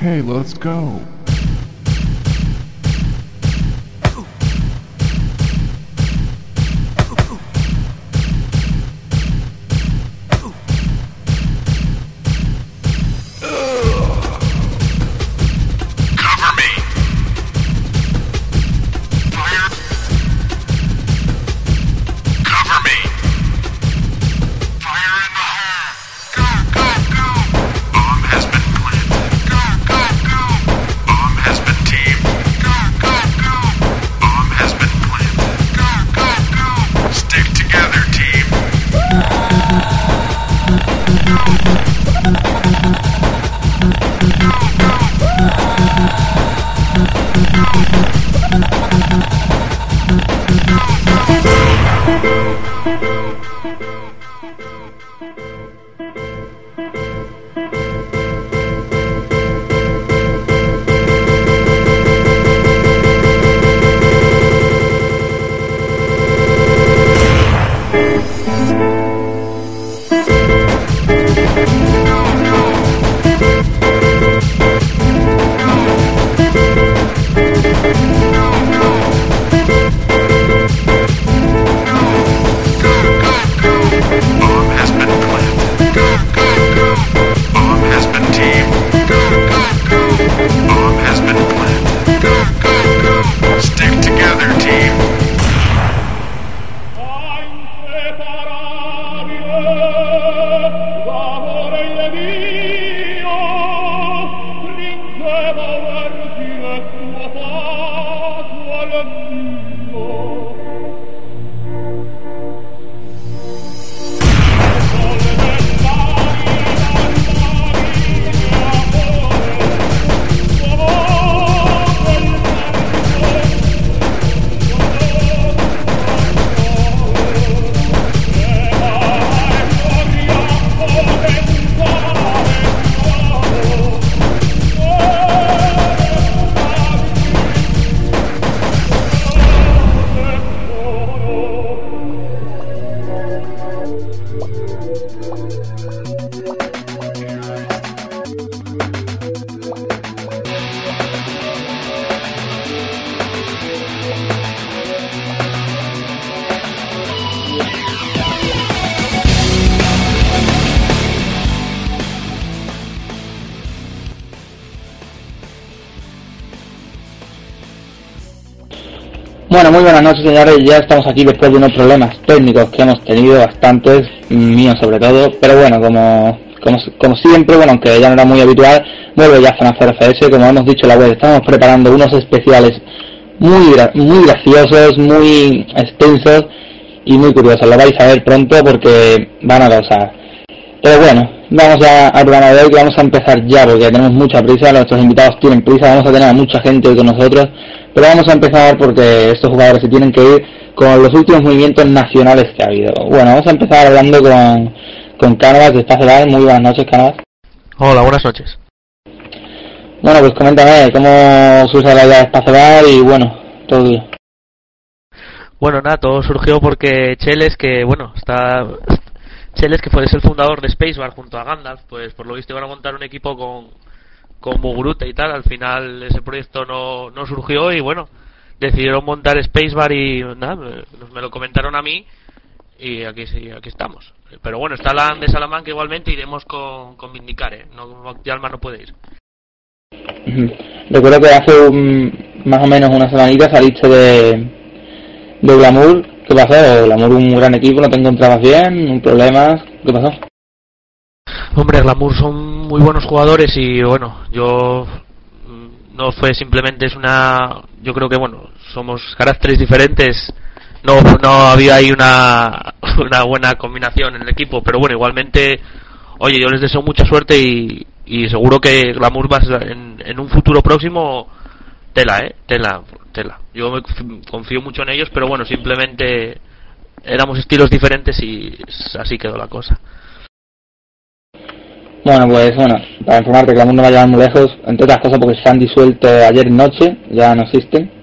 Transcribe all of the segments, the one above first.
Okay, let's go. Bueno, muy buenas noches, señores. Ya estamos aquí después de unos problemas técnicos que hemos tenido, bastantes, míos sobre todo, pero bueno, como siempre, bueno, aunque ya no era muy habitual, vuelve ya Zona 0 FS. Como hemos dicho en la web, estamos preparando unos especiales muy graciosos, muy extensos y muy curiosos. Lo vais a ver pronto porque van a causar. Pero bueno, vamos al programa de hoy, que vamos a empezar ya porque tenemos mucha prisa, nuestros invitados tienen prisa, vamos a tener a mucha gente hoy con nosotros, pero vamos a empezar porque estos jugadores se tienen que ir con los últimos movimientos nacionales que ha habido. Bueno, vamos a empezar hablando con Cánovas de Spaceball. Muy buenas noches, Cánovas. Hola, buenas noches. Bueno, pues coméntame cómo surge la idea de Spaceball y bueno, todo bien. Bueno, nada, todo surgió porque Cheles, que es el fundador de Spacebar junto a Gandalf, pues por lo visto iban a montar un equipo con Mugrute y tal. Al final ese proyecto no surgió y bueno, decidieron montar Spacebar y nada, me lo comentaron a mí y aquí estamos. Pero bueno, está la de Salamanca igualmente, iremos con Vindicar, no, Yalma no puede ir. Recuerdo que hace más o menos una semanita saliste de Glamour. ¿Qué pasó? Glamour, un gran equipo, ¿no te encontrabas bien? ¿Un problema? ¿Qué pasó? Hombre, Glamour son muy buenos jugadores y bueno, yo no fue simplemente yo creo que bueno, somos caracteres diferentes, no había ahí una buena combinación en el equipo, pero bueno, igualmente, oye, yo les deseo mucha suerte y seguro que Glamour va en un futuro próximo tela. Yo confío mucho en ellos, pero bueno, simplemente éramos estilos diferentes y así quedó la cosa. Bueno, pues para informarte que Glamour no va a llegar muy lejos, entre otras cosas porque se han disuelto ayer noche, ya no existen.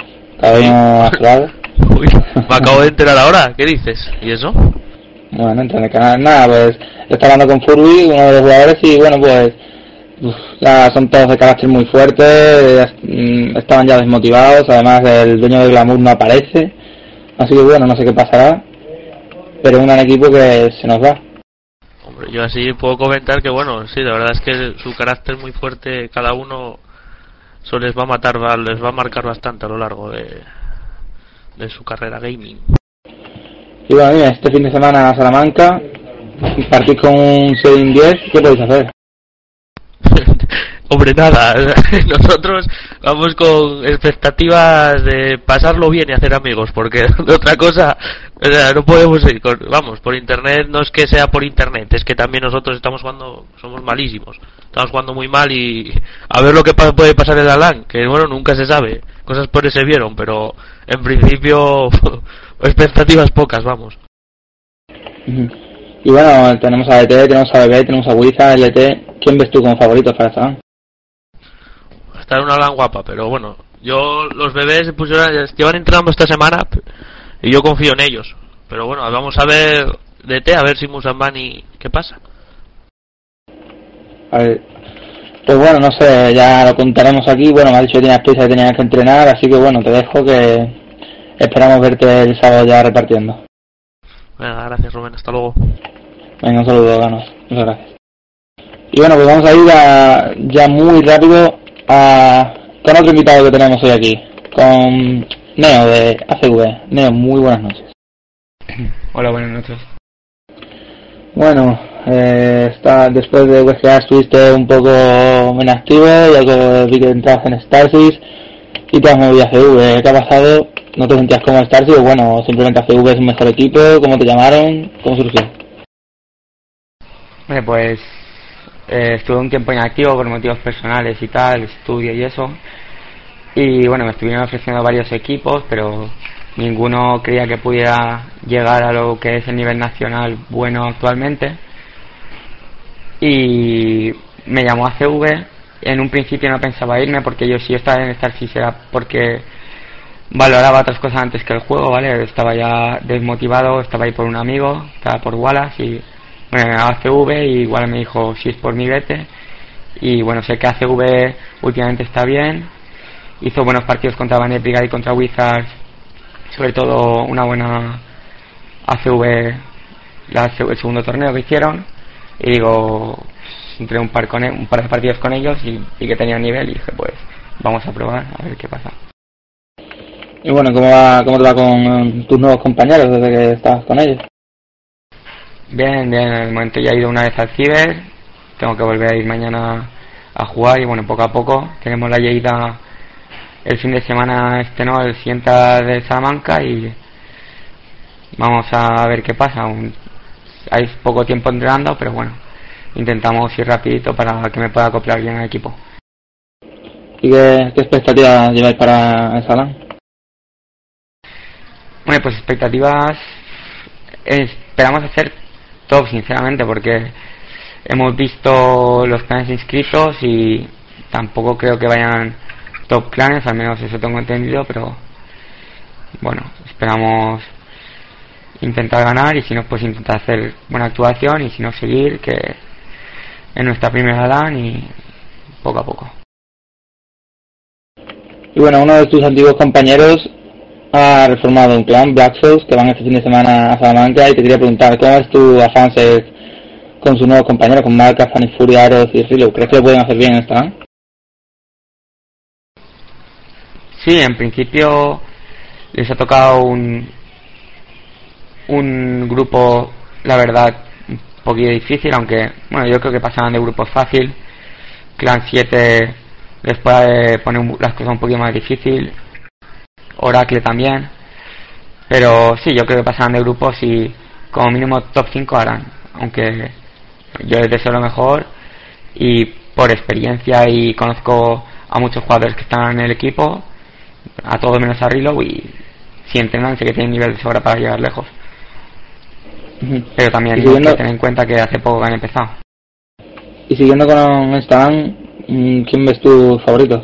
Uy, me acabo de enterar ahora, ¿qué dices? ¿Y eso? Bueno, entra en el canal, nada, pues está hablando con Furby, uno de los jugadores, y bueno, pues ya son todos de carácter muy fuerte, estaban ya desmotivados, además el dueño de Glamour no aparece, así que bueno, no sé qué pasará, pero es un gran equipo que se nos va. Hombre, yo así puedo comentar que bueno, sí, la verdad es que su carácter muy fuerte, cada uno eso les va a marcar bastante a lo largo de su carrera gaming. Y bueno, mira, este fin de semana a Salamanca, partís con un 6-10, ¿qué podéis hacer? Hombre, nada, nosotros vamos con expectativas de pasarlo bien y hacer amigos, porque de otra cosa, o sea, no podemos ir, vamos, por internet no es que sea por internet, es que también nosotros estamos jugando, somos malísimos, estamos jugando muy mal y a ver lo que puede pasar en la LAN, que bueno, nunca se sabe, cosas por ahí se vieron, pero en principio expectativas pocas, vamos. Y bueno, tenemos a ET, tenemos a BB, tenemos a Wiza, LT, ¿quién ves tú como favorito para esta LAN? Está en una LAN guapa, pero bueno, los bebés llevan entrenando esta semana y yo confío en ellos, pero bueno, vamos a ver DT, a ver si Musambani qué pasa. A ver, pues bueno, no sé, ya lo contaremos aquí. Bueno, me ha dicho que tenías prisa, que tenías que entrenar, así que bueno, te dejo, que esperamos verte el sábado ya repartiendo. Venga, gracias Rubén, hasta luego. Venga, un saludo, Ganos, muchas gracias. Y bueno, pues vamos a ir ya muy rápido con otro invitado que tenemos hoy aquí, con Neo de ACV. Neo, muy buenas noches. Hola, buenas noches. Bueno, después de VGA estuviste un poco inactivo, ya vi que entrabas en Starsys y te has movido a ACV. ¿Qué ha pasado? ¿No te sentías como Starsys o bueno, simplemente ACV es un mejor equipo? ¿Cómo te llamaron? ¿Cómo surgió? Pues estuve un tiempo inactivo por motivos personales y tal, estudio y eso. Y bueno, me estuvieron ofreciendo varios equipos, pero ninguno creía que pudiera llegar a lo que es el nivel nacional bueno actualmente. Y me llamó ACV. En un principio no pensaba irme, porque yo si estaba en Starsys era porque valoraba otras cosas antes que el juego, ¿vale? Estaba ya desmotivado, estaba ahí por un amigo, estaba por Wallace y bueno, me llamaba ACV y igual me dijo si es por mi vete. Y bueno, sé que ACV últimamente está bien, hizo buenos partidos contra Bandit Brigade y contra Wizards, sobre todo una buena ACV el segundo torneo que hicieron, y digo, entré un par de partidos con ellos y que tenían nivel y dije pues vamos a probar a ver qué pasa. Y bueno, ¿cómo te va con tus nuevos compañeros desde que estabas con ellos? Bien, en el momento ya he ido una vez al Ciber, tengo que volver a ir mañana a jugar y bueno, poco a poco tenemos la llegada el fin de semana no, el siguiente de Salamanca y vamos a ver qué pasa. Hay poco tiempo entrenando, pero bueno, intentamos ir rapidito para que me pueda acoplar bien al equipo. ¿Y qué expectativas lleváis para esa LAN? Bueno, pues expectativas esperamos hacer top, sinceramente, porque hemos visto los clanes inscritos y tampoco creo que vayan top clanes, al menos eso tengo entendido, pero bueno, esperamos intentar ganar y si no, pues intentar hacer buena actuación y si no, seguir, que es nuestra primera LAN y poco a poco. Y bueno, uno de tus antiguos compañeros ha reformado un clan, Black Souls, que van este fin de semana a Salamanca, y te quería preguntar, ¿cómo es tu avance con sus nuevos compañeros, con Marca, Fanny Furia, Aros y Rilo? ¿Crees que lo pueden hacer bien en esta LAN? Sí, en principio les ha tocado un grupo, la verdad, un poquito difícil, aunque bueno, yo creo que pasaban de grupos fácil. Clan 7 les puede poner las cosas un poquito más difícil, Oracle también, pero sí, yo creo que pasarán de grupos y como mínimo top 5 harán, aunque yo les deseo lo mejor y por experiencia y conozco a muchos jugadores que están en el equipo, a todos menos a Reload, y si entrenan sé que tienen nivel de sobra para llegar lejos. Pero también hay que tener en cuenta que hace poco que han empezado. Y siguiendo con esta LAN, ¿quién ves tus favoritos?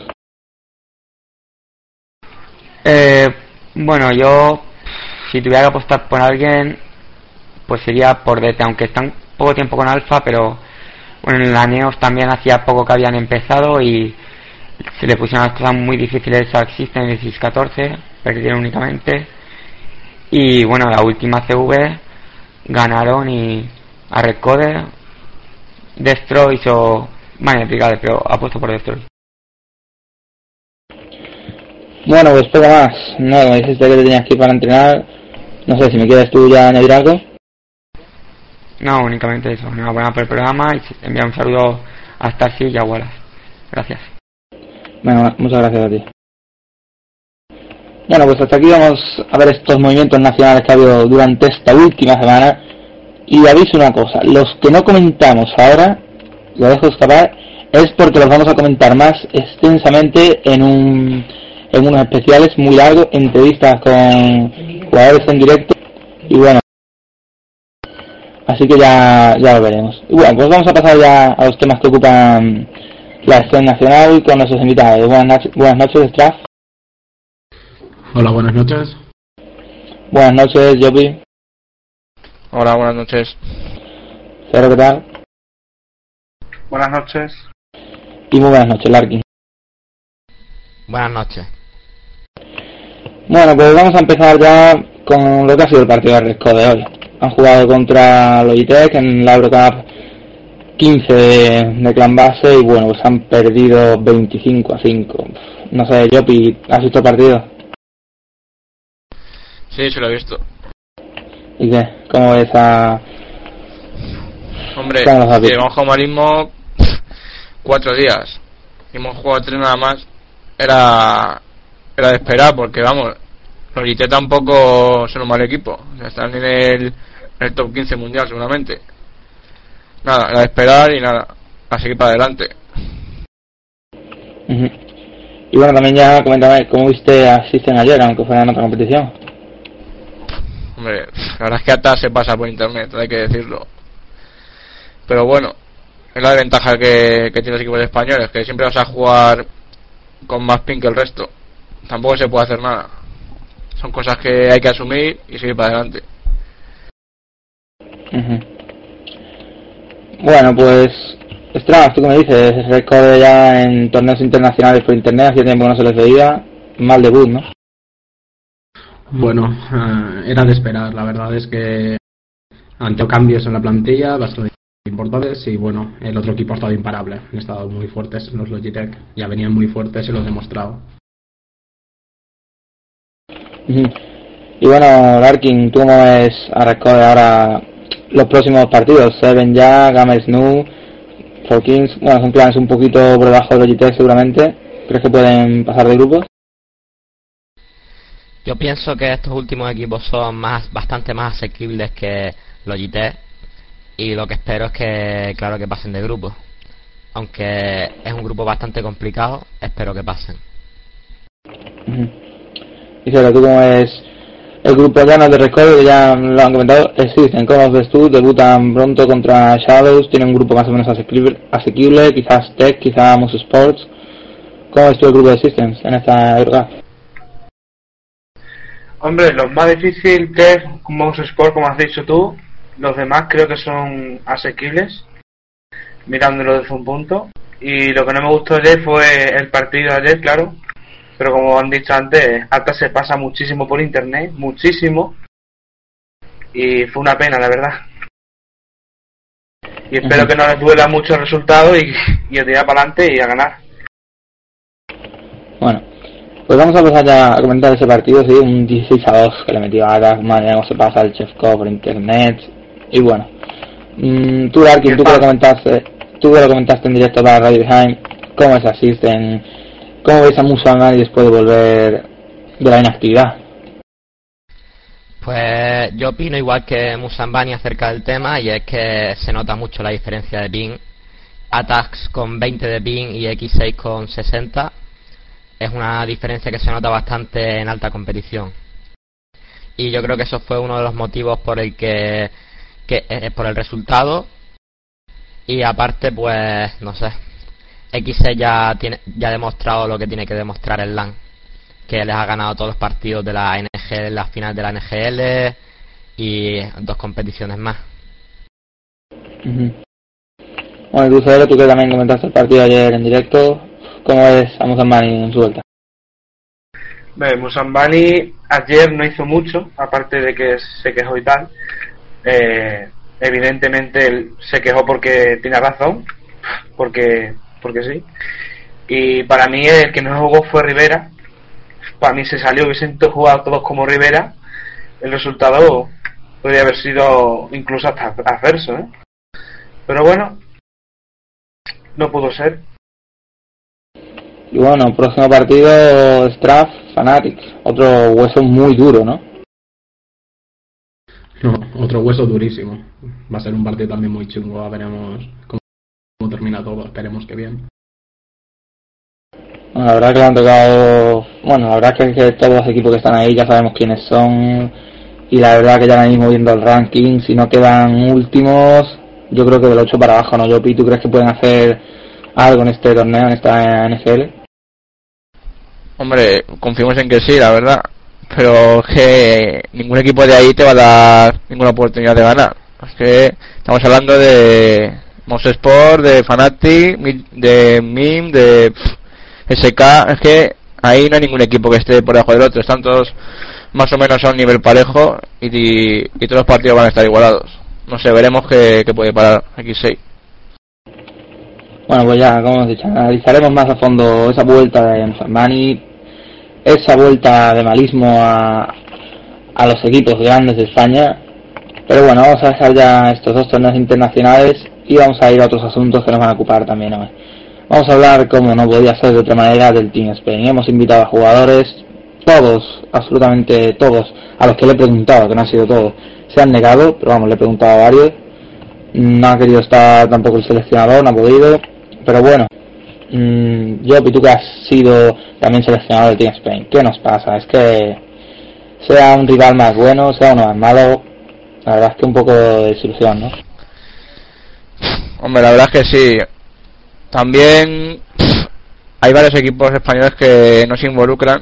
Bueno, yo si tuviera que apostar por alguien, pues sería por DT, aunque están poco tiempo con Alpha, pero Bueno, en la Neos también hacía poco que habían empezado y se le pusieron las cosas muy difíciles a System en el 16-14, perdieron únicamente. Y bueno, la última CV ganaron y a Red Code, Destroy o Mania Brigade, pero apuesto por Destroy. Bueno, pues poco más. No, como dijiste que te tenías que ir para entrenar. No sé si me quieres tú ya añadir algo. No, únicamente eso. Enhorabuena por el programa y enviar un saludo a Starcy y a Wallace. Gracias. Bueno, muchas gracias a ti. Bueno, pues hasta aquí vamos a ver estos movimientos nacionales que ha habido durante esta última semana. Y aviso una cosa, los que no comentamos ahora, lo dejo escapar, es porque los vamos a comentar más extensamente en unos especiales muy largos, entrevistas con jugadores en directo, y bueno, así que ya lo veremos. Y bueno, pues vamos a pasar ya a los temas que ocupan la escena nacional con nuestros invitados. Buenas noches, Straff. Hola, buenas noches. Buenas noches, Jopi. Hola, buenas noches. Cero, ¿qué tal? Buenas noches. Y muy buenas noches, Larkin. Buenas noches. Bueno, pues vamos a empezar ya con lo que ha sido el partido de Red Code de hoy. Han jugado contra Logitech en la Eurocup 15 de Clan Base y bueno, pues han perdido 25-5. No sé, Jopi, ¿has visto el partido? Sí, se lo he visto. ¿Y qué? ¿Cómo ves a...? Hombre, ¿Cómo si llevamos como ritmo 4 días y hemos jugado 3 nada más, era de esperar, porque vamos, Logitech tampoco son un mal equipo, o sea, están en el top 15 mundial seguramente. Nada, era de esperar y nada, a seguir para adelante. Uh-huh. Y bueno, también ya coméntame cómo viste a System ayer, aunque fuera en otra competición. Hombre, la verdad es que hasta se pasa por internet, hay que decirlo. Pero bueno, es la ventaja que tienen los equipos españoles, que siempre vas a jugar con más ping que el resto. Tampoco se puede hacer nada. Son cosas que hay que asumir y seguir para adelante. Uh-huh. Bueno, pues Strauss, ¿tú qué me dices? El récord ya en torneos internacionales por internet, hacía tiempo que no se les veía. Mal debut, ¿no? Bueno, era de esperar. La verdad es que han tenido cambios en la plantilla bastante importantes y bueno, el otro equipo ha estado imparable. Han estado muy fuertes los Logitech, ya venían muy fuertes y lo han demostrado. Uh-huh. Y bueno, Larkin, ¿tú cómo ves a Record ahora los próximos partidos? Seven ya, Gamma Snoo, Four Kings, bueno, son planes un poquito por debajo de Logitech seguramente. ¿Crees que pueden pasar de grupos? Yo pienso que estos últimos equipos son bastante más asequibles que Logitech y lo que espero es que, claro, que pasen de grupo. Aunque es un grupo bastante complicado, espero que pasen. Uh-huh. Y Cero, ¿tú cómo ves el grupo llano de Record? Que ya lo han comentado, existen. ¿Cómo los ves tú? Debutan pronto contra Shadows, tienen un grupo más o menos asequible, quizás Tech, quizás Mouse Sports. ¿Cómo ves tú el grupo de Systems en esta Eurocup? Hombre, los más difíciles que Mouse Sport, como has dicho tú, los demás creo que son asequibles, mirándolo desde un punto. Y lo que no me gustó ayer fue el partido de ayer, claro, pero como han dicho antes, hasta se pasa muchísimo por internet, muchísimo, y fue una pena, la verdad. Y espero que no les duela mucho el resultado y a tirar para adelante y a ganar. Bueno, pues vamos a pasar ya a comentar ese partido, sí, un 16-2 que le metió a Atas, madre cómo se pasa el Chefco por internet, y bueno, tú Larkin, tú que lo comentaste en directo para Radio Behind, ¿cómo se asisten? ¿Cómo ves a Musamani después de volver de la inactividad? Pues yo opino igual que Musambani acerca del tema, y es que se nota mucho la diferencia de ping. Attacks con 20 de ping y X6 con 60 es una diferencia que se nota bastante en alta competición. Y yo creo que eso fue uno de los motivos por el que por el resultado. Y aparte, pues no sé, X6 ya ha demostrado lo que tiene que demostrar en LAN, que les ha ganado todos los partidos de la NG, la final de la NGL y 2 competiciones más. Uh-huh. Bueno, y tú, Cero, tú que también comentaste el partido ayer en directo, ¿cómo ves a Muzambani en su vuelta? Muzambani ayer no hizo mucho, aparte de que se quejó y tal. Evidentemente él se quejó porque tiene razón, porque sí. Y para mí el que no jugó fue Rivera. Para mí se salió, hubiesen jugado todos como Rivera, el resultado podría haber sido incluso hasta adverso, ¿eh? Pero bueno, no pudo ser. Y bueno, próximo partido, Straff, Fanatics, otro hueso muy duro, ¿no? No, otro hueso durísimo. Va a ser un partido también muy chungo, veremos cómo termina todo, esperemos que bien. Bueno, la verdad que le han tocado... Bueno, la verdad que todos los equipos que están ahí ya sabemos quiénes son, y la verdad que ya ahora mismo viendo el ranking, si no quedan últimos, yo creo que del 8 para abajo, ¿no, Yopi? ¿Tú crees que pueden hacer algo en este torneo, en esta NFL? Hombre, confiemos en que sí, la verdad. Pero es que ningún equipo de ahí te va a dar ninguna oportunidad de ganar. Es que estamos hablando de Mouse Sport, de Fanatic, de MIM, de SK. Es que ahí no hay ningún equipo que esté por debajo del otro. Están todos más o menos a un nivel parejo y todos los partidos van a estar igualados. No sé, veremos qué puede parar X6. Bueno, pues ya, como hemos dicho, analizaremos más a fondo esa vuelta de Muzambani, esa vuelta de malismo a los equipos grandes de España. Pero bueno, vamos a dejar ya estos dos torneos internacionales y vamos a ir a otros asuntos que nos van a ocupar también hoy. Vamos a hablar, como no podía ser de otra manera, del Team Spain. Hemos invitado a jugadores, todos, absolutamente todos, a los que le he preguntado, que no han sido todos, se han negado, pero vamos, le he preguntado a varios. No ha querido estar tampoco el seleccionador, no ha podido, pero bueno. Yo, y tú que has sido también seleccionado del Team Spain, ¿qué nos pasa? Es que sea un rival más bueno, sea uno más malo, la verdad es que un poco de desilusión, ¿no? Hombre, la verdad es que sí. También hay varios equipos españoles que no se involucran.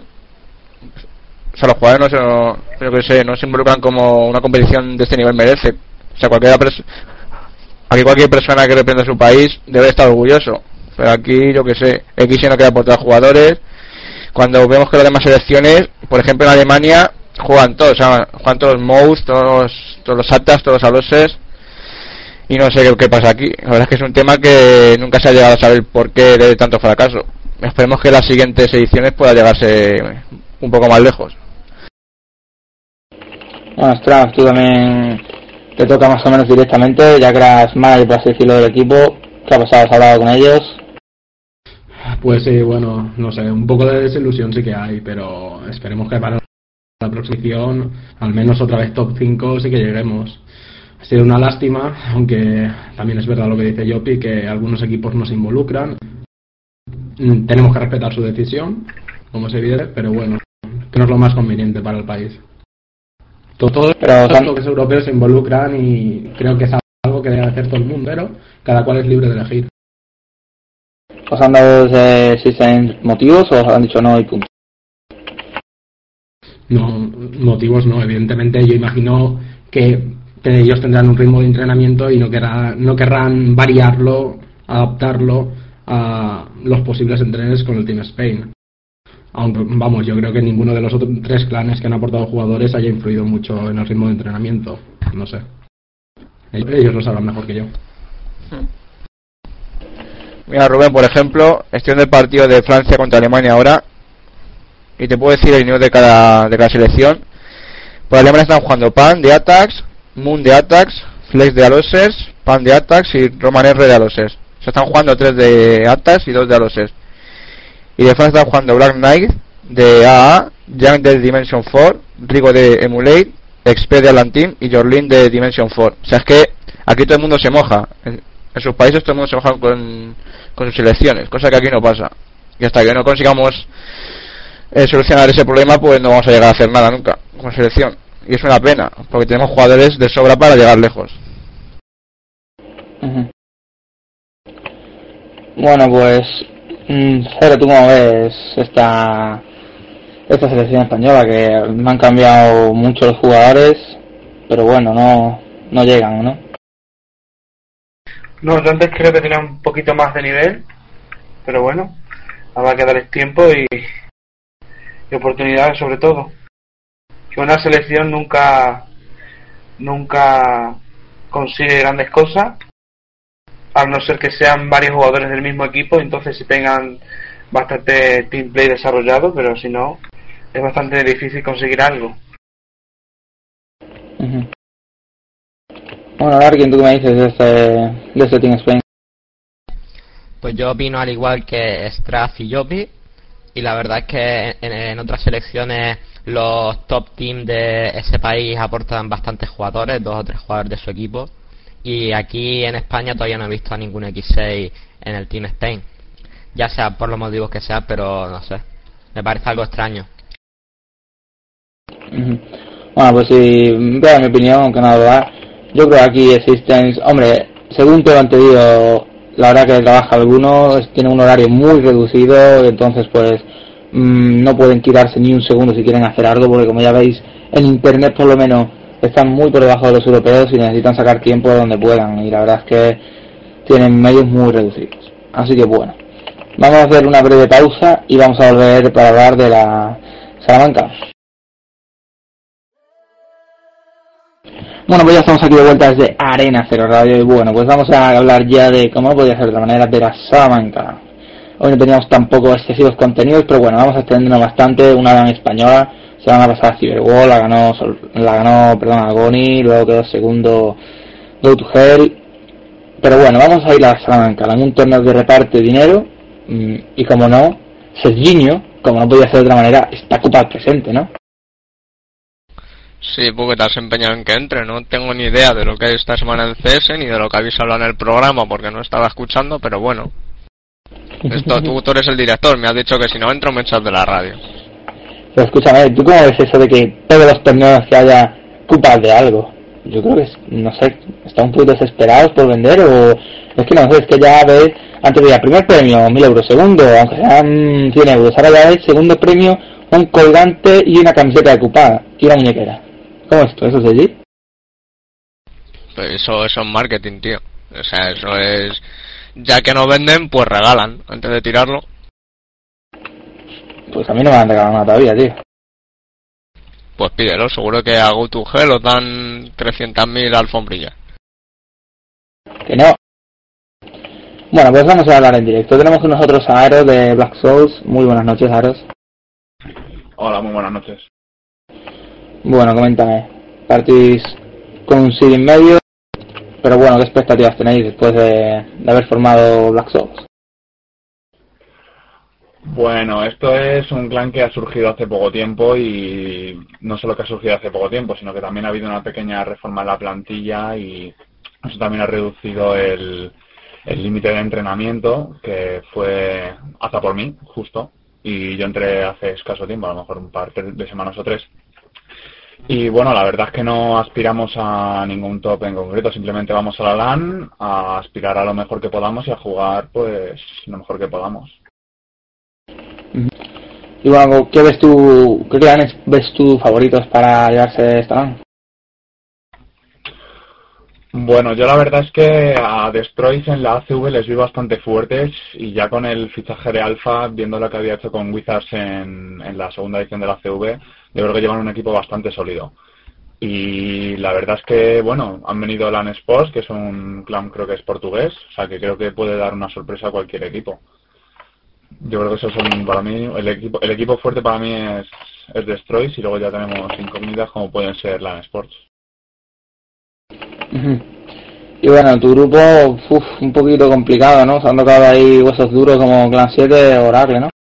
O sea, los jugadores no se involucran como una competición de este nivel merece. O sea, cualquier persona que represente a su país debe estar orgulloso. Pero aquí, yo que sé, X no queda por 3 jugadores. Cuando vemos que las demás selecciones, por ejemplo en Alemania, juegan todos, o sea, juegan todos los Mous, todos los Atas, todos los Aloses. Y no sé qué pasa aquí. La verdad es que es un tema que nunca se ha llegado a saber por qué de tanto fracaso. Esperemos que las siguientes ediciones pueda llegarse un poco más lejos. Bueno, Straff, tú también te toca más o menos directamente, ya que eras manager, por así decirlo, del equipo. ¿Qué ha pasado? ¿Has hablado con ellos? Pues sí, bueno, no sé, un poco de desilusión sí que hay, pero esperemos que para la próxima edición, al menos otra vez top 5 sí que lleguemos. Ha sido una lástima, aunque también es verdad lo que dice Yopi, que algunos equipos no se involucran. Tenemos que respetar su decisión, como es evidente, pero bueno, que no es lo más conveniente para el país. Todos los bloques europeos se involucran y creo que es algo que debe hacer todo el mundo, pero cada cual es libre de elegir. ¿Os han dado existen motivos o os han dicho no y punto? No, motivos no, evidentemente yo imagino que ellos tendrán un ritmo de entrenamiento y no querrán variarlo, adaptarlo a los posibles entrenes con el Team Spain. Aunque, vamos, yo creo que ninguno de los otros 3 clanes que han aportado jugadores haya influido mucho en el ritmo de entrenamiento. No sé. Ellos lo sabrán mejor que yo. Mira, Rubén, por ejemplo, estoy en el partido de Francia contra Alemania ahora y te puedo decir el nivel de cada selección. Por Alemania están jugando Pan de Atax, Moon de Atax, Flex de Aloses, Pan de Atax y Roman R de Aloses. O sea, están jugando 3 de Atax y 2 de Aloses. Y de Francia están jugando Black Knight de AA, Young de Dimension 4, Rigo de Emulate, XP de Atlanteam y Jorlin de Dimension 4. O sea, es que aquí todo el mundo se moja. En sus países todo el mundo se moja con sus selecciones, cosa que aquí no pasa. Y hasta que no consigamos solucionar ese problema, pues no vamos a llegar a hacer nada nunca con selección. Y es una pena, porque tenemos jugadores de sobra para llegar lejos. Bueno, pues Cero, ¿tú cómo ves esta selección española? Que me han cambiado mucho los jugadores, pero bueno, no llegan, ¿no? No, yo antes creo que tenía un poquito más de nivel, pero bueno, habrá que darles tiempo y oportunidades sobre todo. Que una selección nunca consigue grandes cosas, a no ser que sean varios jugadores del mismo equipo, entonces si tengan bastante team play desarrollado, pero si no, es bastante difícil conseguir algo. Uh-huh. Bueno, Larkin, ¿tú qué me dices de este Team Spain? Pues yo opino al igual que Straff y Jopi, y la verdad es que en otras selecciones los top team de ese país aportan bastantes jugadores, 2 o 3 jugadores de su equipo, y aquí en España todavía no he visto a ningún X6 en el Team Spain, ya sea por los motivos que sea, pero no sé, me parece algo extraño. Uh-huh. Bueno, pues si veo mi opinión, aunque no duda, yo creo que aquí existen, hombre, según te lo han pedido, la verdad que trabaja algunos, tiene un horario muy reducido, entonces pues no pueden quitarse ni un segundo si quieren hacer algo, porque como ya veis, en internet por lo menos están muy por debajo de los europeos y necesitan sacar tiempo de donde puedan, y la verdad es que tienen medios muy reducidos. Así que bueno, vamos a hacer una breve pausa y vamos a volver para hablar de la Salamanca. Bueno, pues ya estamos aquí de vuelta desde Arena Cero Radio y bueno, pues vamos a hablar ya de, como no podía ser de otra manera, de la Salamanca. Hoy no teníamos tampoco excesivos contenidos, pero bueno, vamos a extendernos bastante. Una gran española, se van a pasar a Cyberwall, la ganó Agoni, luego quedó segundo Go to Hell. Pero bueno, vamos a ir a la Salamanca, en un torneo que reparte dinero y como no, Serginho, como no podía ser de otra manera, está Copa presente, ¿no? Sí, porque te has empeñado en que entre. No tengo ni idea de lo que hay esta semana en CS, ni de lo que habéis hablado en el programa, porque no estaba escuchando, pero bueno. Esto, tú eres el director, me has dicho que si no entro me echas de la radio. Pero escúchame, ¿tú cómo ves eso de que todos los torneos que haya cupas de algo? Yo creo que, no sé, ¿están un poquito desesperados por vender o...? Es que no sé, es que ya ves, antes veía primer premio, 1.000 euros, segundo, aunque sean 100 euros, ahora ya ves, segundo premio, un colgante y una camiseta de cupada y una muñequera. ¿Cómo es esto? ¿Eso es allí? Pues eso es marketing, tío. O sea, eso es... Ya que no venden, pues regalan, antes de tirarlo. Pues a mí no me han regalado nada todavía, tío. Pues pídelo, seguro que a GoToGel os dan 300.000 alfombrillas. Que no. Bueno, pues vamos a hablar en directo. Tenemos con nosotros a Aros de Black Souls. Muy buenas noches, Aros. Hola, muy buenas noches. Bueno, coméntame. Partís con un seed en medio, pero bueno, ¿qué expectativas tenéis después de haber formado Black Souls? Bueno, esto es un clan que ha surgido hace poco tiempo y no solo que ha surgido hace poco tiempo, sino que también ha habido una pequeña reforma en la plantilla y eso también ha reducido el límite de entrenamiento, que fue hasta por mí, justo, y yo entré hace escaso tiempo, a lo mejor un par de semanas o 3. Y bueno, la verdad es que no aspiramos a ningún top en concreto, simplemente vamos a la LAN a aspirar a lo mejor que podamos y a jugar pues lo mejor que podamos. Y bueno, ¿qué clanes ves tú favoritos para llevarse esta LAN? Bueno, yo la verdad es que a Destroys en la ACV les vi bastante fuertes y ya con el fichaje de Alpha, viendo lo que había hecho con Wizards en la segunda edición de la ACV, yo creo que llevan un equipo bastante sólido. Y la verdad es que, bueno, han venido LAN Sports, que es un clan creo que es portugués, o sea que creo que puede dar una sorpresa a cualquier equipo. Yo creo que esos son para mí, el equipo fuerte para mí es Destroys y luego ya tenemos incógnitas como pueden ser LAN Sports. Y bueno, en tu grupo, un poquito complicado, ¿no? Se han tocado ahí huesos duros como Clan 7 o Oracle, ¿no?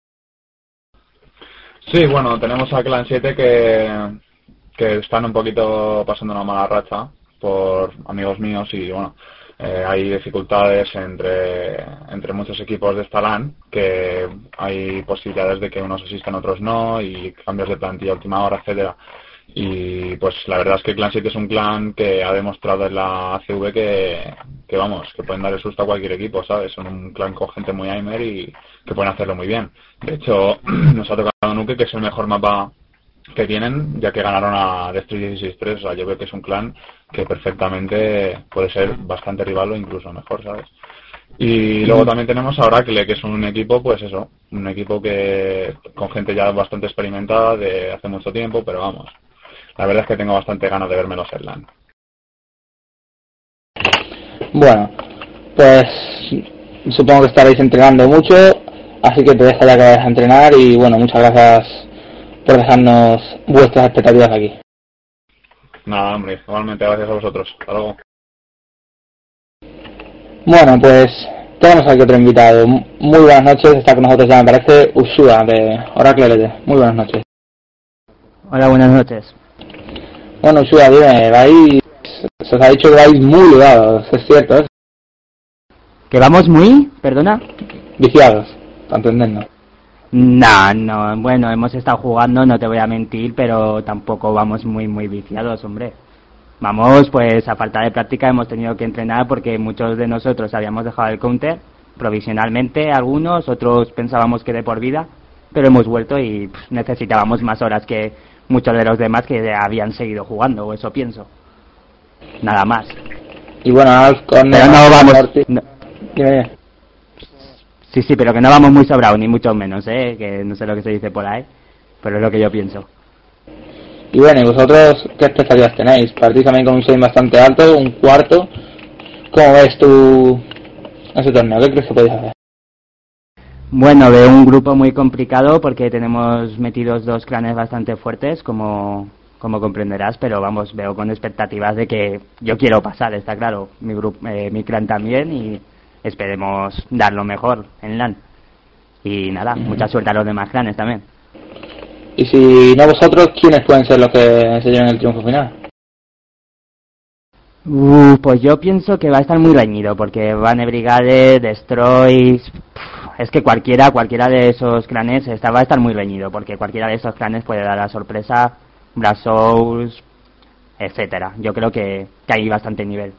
Sí, bueno, tenemos a Clan 7 que están un poquito pasando una mala racha por amigos míos y bueno, hay dificultades entre muchos equipos de esta LAN, que hay posibilidades de que unos asistan, otros no, y cambios de plantilla a última hora, etcétera. Y pues la verdad es que Clan 7 es un clan que ha demostrado en la ACV que vamos, que pueden dar el susto a cualquier equipo, ¿sabes? Son un clan con gente muy aimer y que pueden hacerlo muy bien. De hecho, nos ha tocado Nuke, que es el mejor mapa que tienen, ya que ganaron a Destry 16-3. O sea, yo creo que es un clan que perfectamente puede ser bastante rival o incluso mejor, ¿sabes? Y luego también tenemos a Oracle, que es un equipo, pues eso, un equipo que con gente ya bastante experimentada de hace mucho tiempo, pero vamos, la verdad es que tengo bastante ganas de vermelos en LAN. Bueno, pues supongo que estaréis entrenando mucho, así que te dejo ya que vayas a entrenar y bueno, muchas gracias por dejarnos vuestras expectativas aquí. Nada, hombre, igualmente gracias a vosotros. Hasta luego. Bueno, pues tenemos aquí otro invitado. Muy buenas noches, está con nosotros ya me parece Ushua de Oracle LT. Muy buenas noches. Hola, buenas noches. Bueno, Ushua, dime, se os ha dicho que vais muy ligados, ¿es cierto? ¿Eh? ¿Que vamos muy? ¿Perdona? Viciados, para entendernos. No, bueno, hemos estado jugando, no te voy a mentir, pero tampoco vamos muy viciados, hombre. Vamos, pues a falta de práctica hemos tenido que entrenar porque muchos de nosotros habíamos dejado el counter provisionalmente, algunos, otros pensábamos que de por vida, pero hemos vuelto y necesitábamos más horas que muchos de los demás que habían seguido jugando, o eso pienso. Nada más. Y bueno, con pero no vamos... Dime. Sí, pero que no vamos muy sobrados, ni mucho menos, que no sé lo que se dice por ahí, pero es lo que yo pienso. Y bueno, ¿y vosotros qué expectativas tenéis? Partís también con un seed bastante alto, un cuarto. ¿Cómo ves tú ese torneo? ¿Qué crees que podéis hacer? Bueno, veo un grupo muy complicado porque tenemos metidos dos clanes bastante fuertes, como comprenderás, pero vamos, veo con expectativas de que yo quiero pasar, está claro, mi clan también, y esperemos dar lo mejor en LAN. Y nada, mucha suerte a los demás clanes también. Y si no vosotros, ¿quiénes pueden ser los que se lleven el triunfo final? Pues yo pienso que va a estar muy reñido, porque Bane Brigade, Destroy... Es que cualquiera de esos clanes va a estar muy reñido, porque cualquiera de esos clanes puede dar la sorpresa, Brass Souls, etcétera. Yo creo que hay bastante nivel.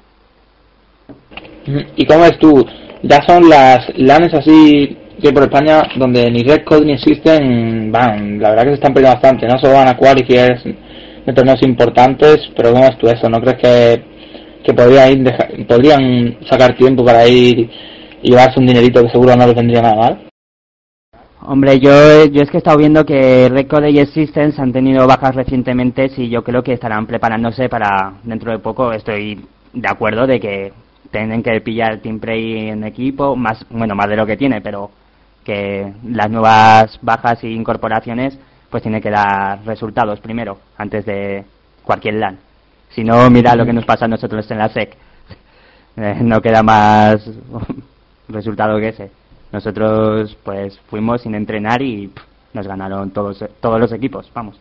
¿Y cómo ves tú? Ya son las LANs así que por España donde ni Red Code ni existen, la verdad que se están perdiendo bastante, no solo van a qualifiers de torneos importantes, pero ¿cómo ves tú eso? ¿No crees que podrían sacar tiempo para ir y llevarse un dinerito que seguro no les vendría nada mal? Hombre, yo es que he estado viendo que Red Code y Systems han tenido bajas recientemente y yo creo que estarán preparándose para dentro de poco. Estoy de acuerdo de que tienen que pillar Team Prey en equipo, más de lo que tiene, pero que las nuevas bajas e incorporaciones pues tiene que dar resultados primero, antes de cualquier LAN. Si no, mira lo que nos pasa a nosotros en la SEC. No queda más resultado que ese. Nosotros pues fuimos sin entrenar y nos ganaron todos los equipos, vamos.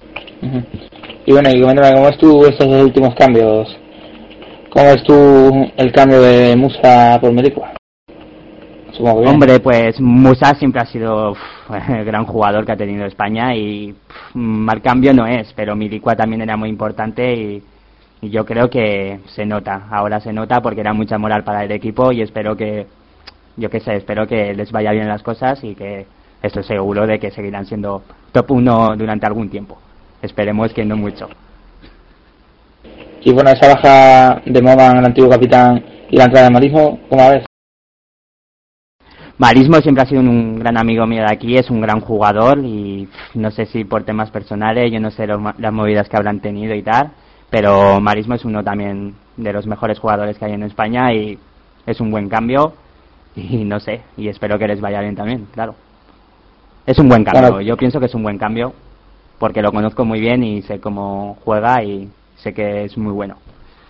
Y bueno, y coméntame, ¿cómo ves tú estos dos últimos cambios? ¿Cómo ves tú el cambio de Musa por Melicua? Hombre, pues Musa siempre ha sido el gran jugador que ha tenido España y mal cambio no es, pero Melicua también era muy importante y yo creo que ahora se nota porque era mucha moral para el equipo y espero que les vaya bien las cosas y que estoy seguro de que seguirán siendo top 1 durante algún tiempo. Esperemos que no mucho. Y bueno, esa baja de Moman, el antiguo capitán, y la entrada de Marismo, ¿cómo la ves? Marismo siempre ha sido un gran amigo mío de aquí, es un gran jugador y no sé si por temas personales, yo no sé las movidas que habrán tenido y tal, pero Marismo es uno también de los mejores jugadores que hay en España y es un buen cambio y no sé, y espero que les vaya bien también, claro. Es un buen cambio, yo pienso que es un buen cambio porque lo conozco muy bien y sé cómo juega y sé que es muy bueno.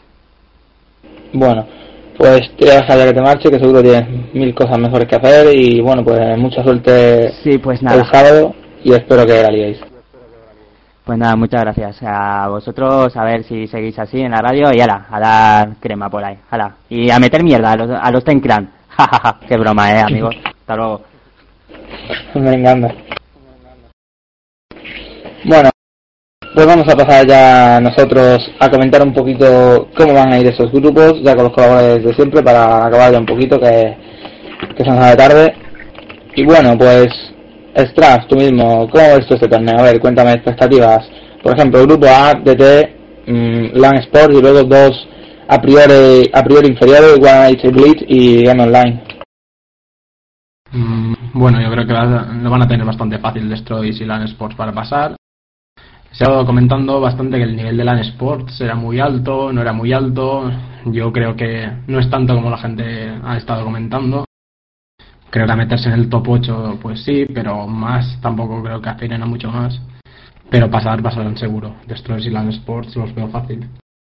Bueno, pues te voy a dejar ya que te marche, que seguro tienes 1000 cosas mejores que hacer y bueno, pues mucha suerte pues nada. el sábado y espero que la liéis. Pues nada, muchas gracias a vosotros, a ver si seguís así en la radio y ala, a dar crema por ahí, ala, y a meter mierda a los Tencran. Jajaja, qué broma, amigos. Hasta luego. Venga, anda. Bueno, pues vamos a pasar ya nosotros a comentar un poquito cómo van a ir esos grupos, ya con los colaboradores de siempre, para acabar ya un poquito, que se nos hace tarde. Y bueno, pues Straff, tú mismo, ¿cómo ves tú este torneo? A ver, cuéntame expectativas. Por ejemplo, grupo A, DT, LAN Sport y luego dos a priori inferiores, One Night Blitz y Game Online. Bueno, yo creo que lo van a tener bastante fácil Destroys y LAN Sports para pasar. Se ha estado comentando bastante que el nivel de LAN Sports era muy alto, no era muy alto. Yo creo que no es tanto como la gente ha estado comentando. Creo que a meterse en el top 8 pues sí, pero más tampoco creo que aspiren a mucho más. Pero pasarán seguro. Destroys y LAN Sports los veo fácil.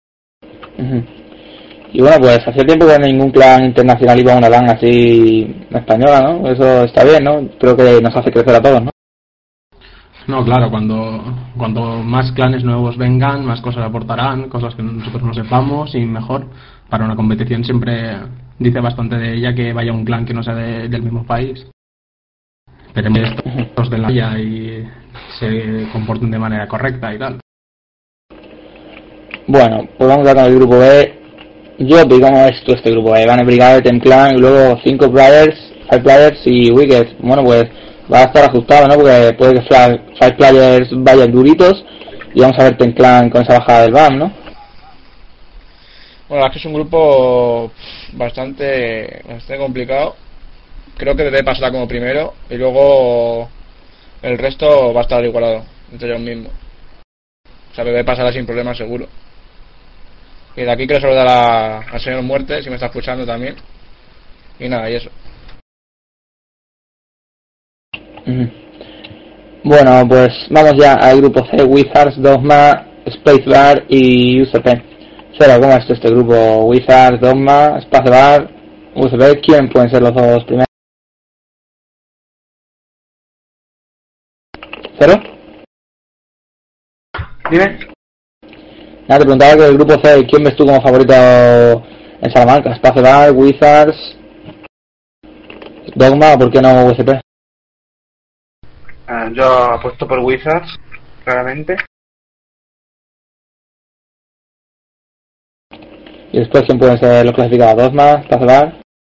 Y bueno, pues hace tiempo que ningún clan internacional iba a una LAN así española, ¿no? Eso está bien, ¿no? Creo que nos hace crecer a todos, ¿no? No, claro, cuando más clanes nuevos vengan, más cosas aportarán, cosas que nosotros no sepamos y mejor. Para una competición siempre dice bastante de ella que vaya un clan que no sea del mismo país. Esperemos que estos de la valla y se comporten de manera correcta y tal. Bueno, pues vamos a con el grupo B. Yopi, ¿cómo es tú este grupo B? Van Brigade, Temclan y luego 5 players y Wicked. Bueno, pues va a estar ajustado, ¿no? Porque puede que 5 players vayan duritos y vamos a ver Temclan con esa bajada del BAM, ¿no? Bueno, es que es un grupo bastante complicado. Creo que debe pasar como primero y luego el resto va a estar igualado entre ellos mismos. O sea, debe pasar sin problemas seguro. Y de aquí quiero saludar al señor Muerte, si me está escuchando también. Y nada, y eso. Bueno, pues vamos ya al grupo C, Wizards, Dogma, Spacebar y UCP. Cero, ¿cómo es este grupo? Wizards, Dogma, Spacebar, UCP. ¿Quién pueden ser los dos primeros? ¿Cero? Dime. Nada, te preguntaba que el grupo C, ¿quién ves tú como favorito en Salamanca? Spacebar, Wizards, Dogma o por qué no UCP? Yo apuesto por Wizards, claramente. Y después, ¿quién pueden ser los clasificados? ¿Dogma, Spacebar?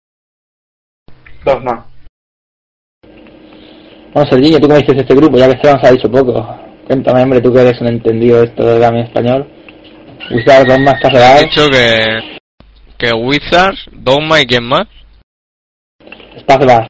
Dogma. Bueno, Serginho, ¿tú cómo dices este grupo? Ya que Esteban se ha dicho poco. Cuéntame, hombre, tú que eres un entendido de esto de Gami español. Wizards, Dogma, Spacebar. He dicho que Wizards, Dogma y ¿quién más? Spacebar.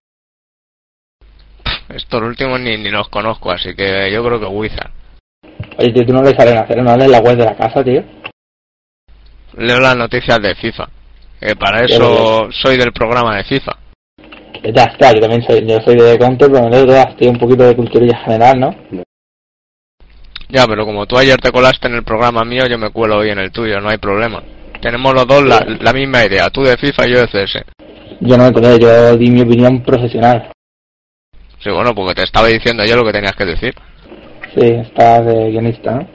Estos últimos ni los conozco, así que yo creo que Wizards. Oye, tío, tú no lees Arena Cero, no lees la web de la casa, tío. Leo las noticias de FIFA. Para eso soy del programa de FIFA. Ya está, yo también soy de Counter, pero me leo todas, tío, un poquito de culturilla general, ¿no? Ya, pero como tú ayer te colaste en el programa mío, yo me cuelo hoy en el tuyo, no hay problema. Tenemos los dos la misma idea, tú de FIFA y yo de CS. Yo no me colé, yo di mi opinión profesional. Sí, bueno, porque te estaba diciendo yo lo que tenías que decir. Sí, estás de guionista, ¿no?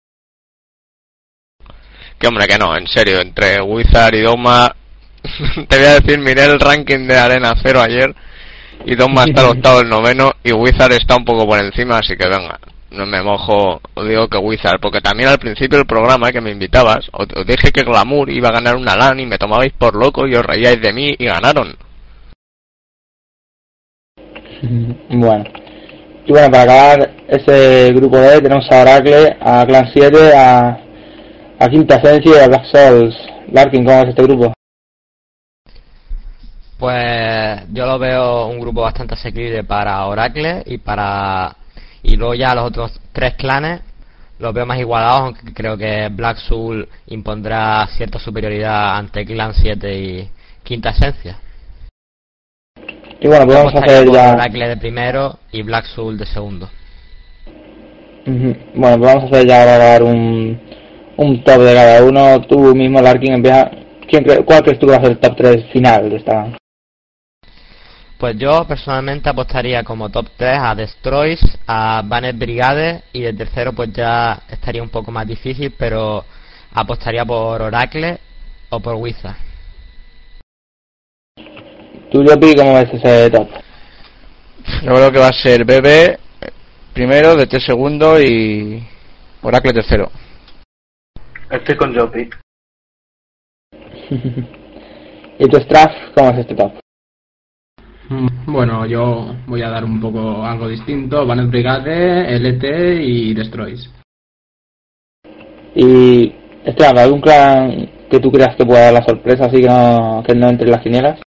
Que hombre, que no, en serio, entre Wizard y Dogma... te voy a decir, miré el ranking de Arena 0 ayer y Dogma está al octavo, el noveno y Wizard está un poco por encima, así que venga, no me mojo, os digo que Wizard, porque también al principio del programa que me invitabas, os dije que Glamour iba a ganar una LAN y me tomabais por loco y os reíais de mí y ganaron. Bueno, y bueno, para acabar ese grupo D tenemos a Oracle, a Clan 7, a Quinta Esencia y a Black Souls. Larkin, ¿cómo es este grupo? Pues yo lo veo un grupo bastante asequible para Oracle y luego ya los otros tres clanes los veo más igualados, aunque creo que Black Soul impondrá cierta superioridad ante Clan 7 y Quinta Esencia. Y bueno, pues vamos a hacer ya... Oracle de primero y Black Soul de segundo. Bueno, pues vamos a hacer ya ahora un top de cada uno. Tú mismo, Larkin, empieza... ¿Cuál crees tú que va a ser el top 3 final de esta? Pues yo personalmente apostaría como top 3 a Destroys, a Banner Brigade y de tercero pues ya estaría un poco más difícil, pero apostaría por Oracle o por Wizard. ¿Tú, Yopi, cómo ves ese top? Yo creo que va a ser BB primero, DT segundo y Oracle tercero. Estoy con Yopi. ¿Y tu Straff, cómo es este top? Bueno, yo voy a dar un poco algo distinto. Banned Brigade, LT y Destroys. Y, Esteban, ¿algún clan que tú creas que pueda dar la sorpresa así que no entre en las quinielas?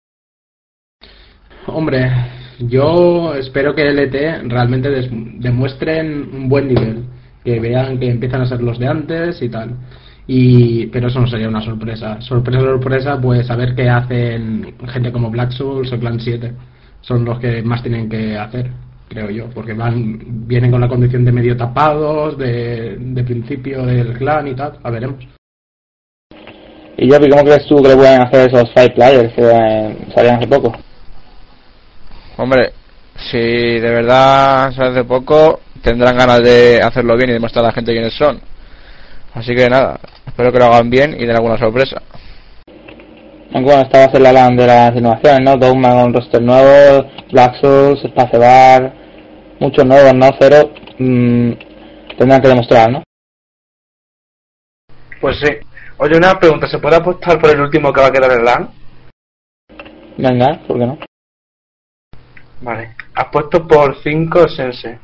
Hombre, yo espero que LT realmente demuestren un buen nivel, que vean que empiezan a ser los de antes y tal. Pero eso no sería una sorpresa. Sorpresa, pues saber qué hacen gente como Black Souls o Clan 7. Son los que más tienen que hacer, creo yo, porque vienen con la condición de medio tapados, de principio del clan y tal. A veremos. Y Jopi, ¿cómo crees tú que le pueden hacer esos 5 players que salían hace poco? Hombre, si de verdad sale hace poco, tendrán ganas de hacerlo bien y demostrar a la gente quiénes son. Así que nada, espero que lo hagan bien y den alguna sorpresa. Aunque bueno, esta va a ser la LAN de las innovaciones, ¿no? Dogma con roster nuevo, Black Souls, Spacebar, muchos nuevos, ¿no? Cero, tendrán que demostrar, ¿no? Pues sí. Oye, una pregunta, ¿se puede apostar por el último que va a quedar en LAN? Venga, ¿por qué no? Vale, apuesto por 5 Sense.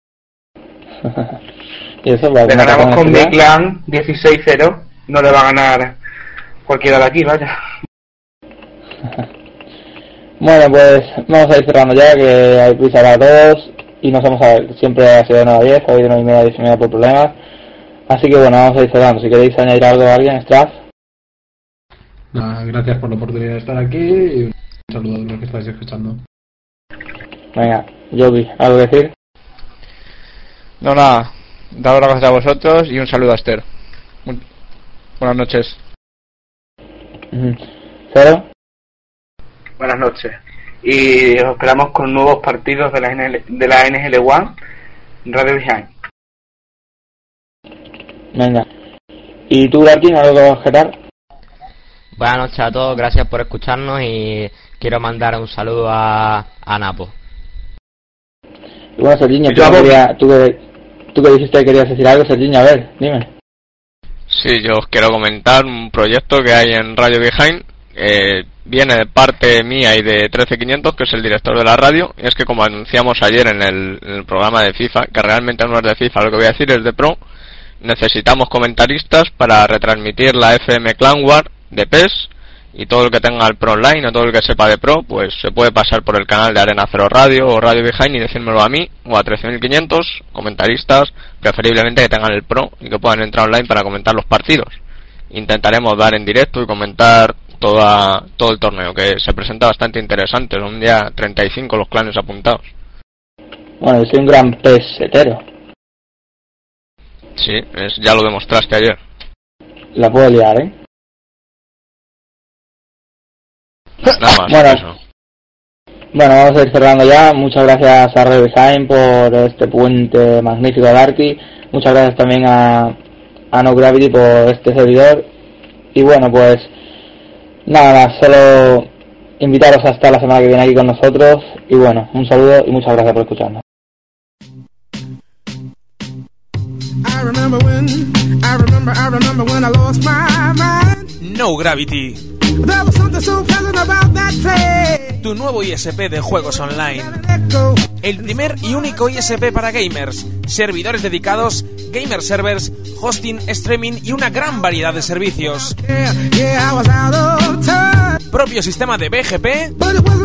Y eso va a le ganamos con mi clan 16-0, no le va a ganar cualquiera de aquí, vaya. Bueno, pues vamos a ir cerrando ya, que hay prisa para todos y no somos siempre ha sido de 9 a 10, hoy de 9 y media a 10 y media por problemas. Así que bueno, vamos a ir cerrando. Si queréis añadir algo a alguien, Straff. Gracias por la oportunidad de estar aquí y un saludo a los que estáis escuchando. Venga, Joby, ¿algo que decir? No, nada. Daros las gracias a vosotros y un saludo a Esther. Buenas noches. ¿Cero? Buenas noches. Y os esperamos con nuevos partidos de la NGL One, Radio Behind. Venga. ¿Y tú, Darkin, algo que objetar? Buenas noches a todos, gracias por escucharnos y quiero mandar un saludo a Napo. Y bueno, Sergiño, tú que dijiste que querías decir algo, Sergiño, a ver, dime. Sí, yo os quiero comentar un proyecto que hay en Radio Behind. Viene de parte mía y de 13500, que es el director de la radio, y es que como anunciamos ayer en el programa de FIFA, que realmente no es de FIFA, lo que voy a decir es de Pro, necesitamos comentaristas para retransmitir la FM Clan War de PES, y todo el que tenga el Pro Online o todo el que sepa de Pro, pues se puede pasar por el canal de Arena Cero Radio o Radio Behind y decírmelo a mí o a 13500, comentaristas, preferiblemente que tengan el Pro y que puedan entrar online para comentar los partidos. Intentaremos dar en directo y comentar todo el torneo, que se presenta bastante interesante. Son ya 35 los clanes apuntados. Bueno, yo soy un gran pesetero. Sí, ya lo demostraste ayer. La puedo liar, ¿eh? Nada más. Bueno, eso. Bueno, vamos a ir cerrando ya. Muchas gracias a Radio Behind por este puente magnífico de Darky. Muchas gracias también a No Gravity por este servidor. Y bueno, pues nada más, solo invitaros hasta la semana que viene aquí con nosotros. Y bueno, un saludo y muchas gracias por escucharnos. No Gravity. Tu nuevo ISP de juegos online. El primer y único ISP para gamers. Servidores dedicados, gamer servers, hosting, streaming y una gran variedad de servicios. Propio sistema de BGP.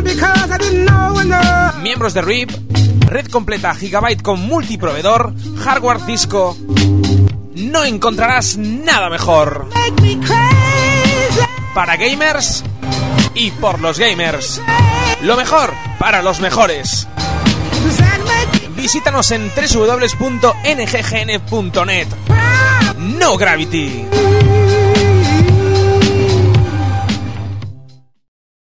Miembros de RIP. Red completa Gigabyte con multiproveedor. Hardware Cisco. No encontrarás nada mejor. Para gamers y por los gamers. Lo mejor para los mejores. Visítanos en www.nggn.net. No Gravity.